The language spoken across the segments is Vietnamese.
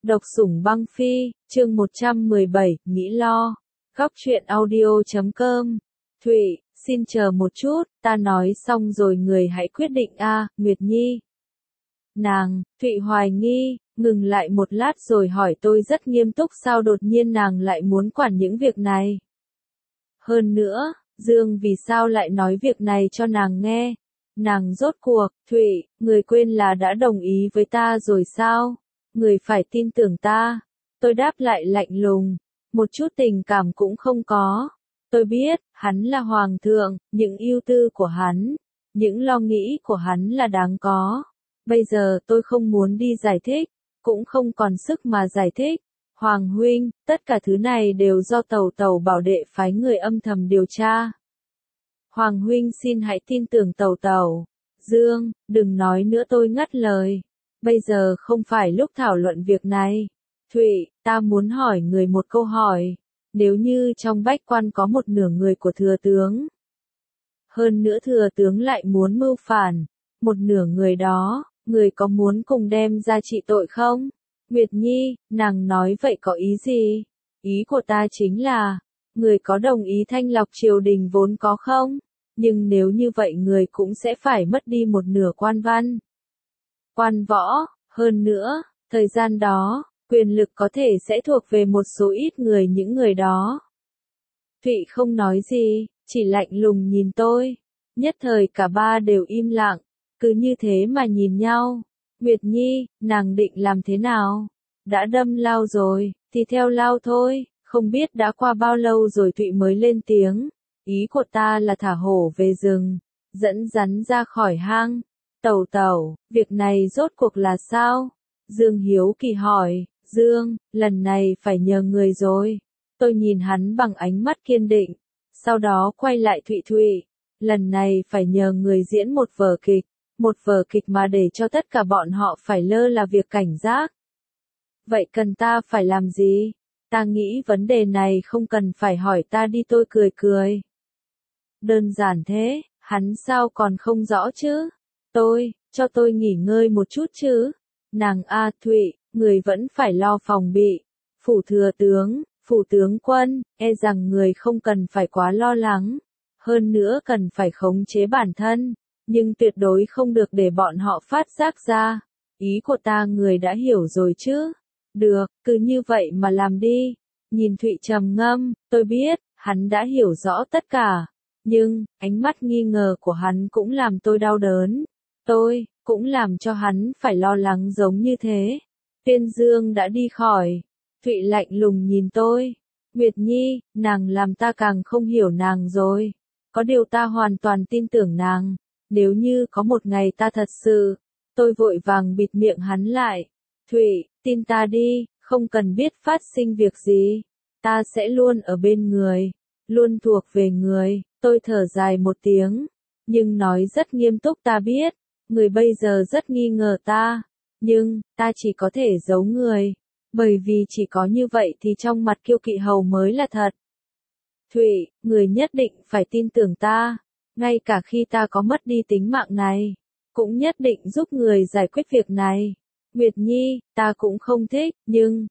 Độc sủng băng phi, chương 117, nghĩ lo. Góc truyện audio.com. Thụy, xin chờ một chút, ta nói xong rồi người hãy quyết định a, Nguyệt Nhi. Nàng, Thụy hoài nghi, ngừng lại một lát rồi hỏi tôi rất nghiêm túc sao đột nhiên nàng lại muốn quản những việc này. Hơn nữa, Dương vì sao lại nói việc này cho nàng nghe? Nàng rốt cuộc, Thụy, người quên là đã đồng ý với ta rồi sao? Người phải tin tưởng ta. Tôi đáp lại lạnh lùng, một chút tình cảm cũng không có. Tôi biết, hắn là hoàng thượng, những ưu tư của hắn, những lo nghĩ của hắn là đáng có. Bây giờ tôi không muốn đi giải thích, cũng không còn sức mà giải thích. Hoàng huynh, tất cả thứ này đều do Tẩu Tẩu bảo đệ phái người âm thầm điều tra. Hoàng huynh xin hãy tin tưởng Tẩu Tẩu. Dương, đừng nói nữa tôi ngắt lời. Bây giờ không phải lúc thảo luận việc này. Thụy, ta muốn hỏi người một câu hỏi. Nếu như trong bách quan có một nửa người của thừa tướng, hơn nữa thừa tướng lại muốn mưu phản, một nửa người đó, người có muốn cùng đem ra trị tội không? Nguyệt Nhi, nàng nói vậy có ý gì? Ý của ta chính là, người có đồng ý thanh lọc triều đình vốn có không? Nhưng nếu như vậy người cũng sẽ phải mất đi một nửa quan văn. Quan võ, hơn nữa, thời gian đó, quyền lực có thể sẽ thuộc về một số ít người những người đó. Thụy không nói gì, chỉ lạnh lùng nhìn tôi. Nhất thời cả ba đều im lặng, cứ như thế mà nhìn nhau. Nguyệt Nhi, nàng định làm thế nào? Đã đâm lao rồi, thì theo lao thôi, không biết đã qua bao lâu rồi Thụy mới lên tiếng. Ý của ta là thả hổ về rừng, dẫn rắn ra khỏi hang. Tẩu Tẩu, việc này rốt cuộc là sao? Dương hiếu kỳ hỏi, Dương, lần này phải nhờ người rồi. Tôi nhìn hắn bằng ánh mắt kiên định, sau đó quay lại Thụy Thụy. Lần này phải nhờ người diễn một vở kịch mà để cho tất cả bọn họ phải lơ là việc cảnh giác. Vậy cần ta phải làm gì? Ta nghĩ vấn đề này không cần phải hỏi ta đi, tôi cười cười. Đơn giản thế, hắn sao còn không rõ chứ? Cho tôi nghỉ ngơi một chút chứ. Nàng A Thụy, người vẫn phải lo phòng bị. Phủ thừa tướng, phủ tướng quân, e rằng người không cần phải quá lo lắng. Hơn nữa cần phải khống chế bản thân, nhưng tuyệt đối không được để bọn họ phát giác ra. Ý của ta người đã hiểu rồi chứ? Được, cứ như vậy mà làm đi. Nhìn Thụy trầm ngâm, tôi biết, hắn đã hiểu rõ tất cả. Nhưng, ánh mắt nghi ngờ của hắn cũng làm tôi đau đớn. Tôi, cũng làm cho hắn phải lo lắng giống như thế. Tuyên Dương đã đi khỏi. Thụy lạnh lùng nhìn tôi. Nguyệt Nhi, nàng làm ta càng không hiểu nàng rồi. Có điều ta hoàn toàn tin tưởng nàng. Nếu như có một ngày ta thật sự, tôi vội vàng bịt miệng hắn lại. Thụy, tin ta đi, không cần biết phát sinh việc gì. Ta sẽ luôn ở bên người, luôn thuộc về người. Tôi thở dài một tiếng, nhưng nói rất nghiêm túc, ta biết, người bây giờ rất nghi ngờ ta. Nhưng, ta chỉ có thể giấu người. Bởi vì chỉ có như vậy thì trong mặt Kiêu Kỵ Hầu mới là thật. Thụy, người nhất định phải tin tưởng ta. Ngay cả khi ta có mất đi tính mạng này, cũng nhất định giúp người giải quyết việc này. Nguyệt Nhi, ta cũng không thích, nhưng,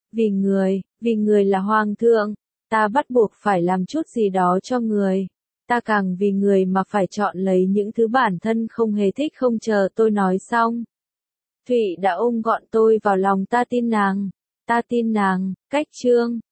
vì người là hoàng thượng, ta bắt buộc phải làm chút gì đó cho người. Ta càng vì người mà phải chọn lấy những thứ bản thân không hề thích. Không chờ tôi nói xong, Thụy đã ôm gọn tôi vào lòng. Ta tin nàng, cách chương.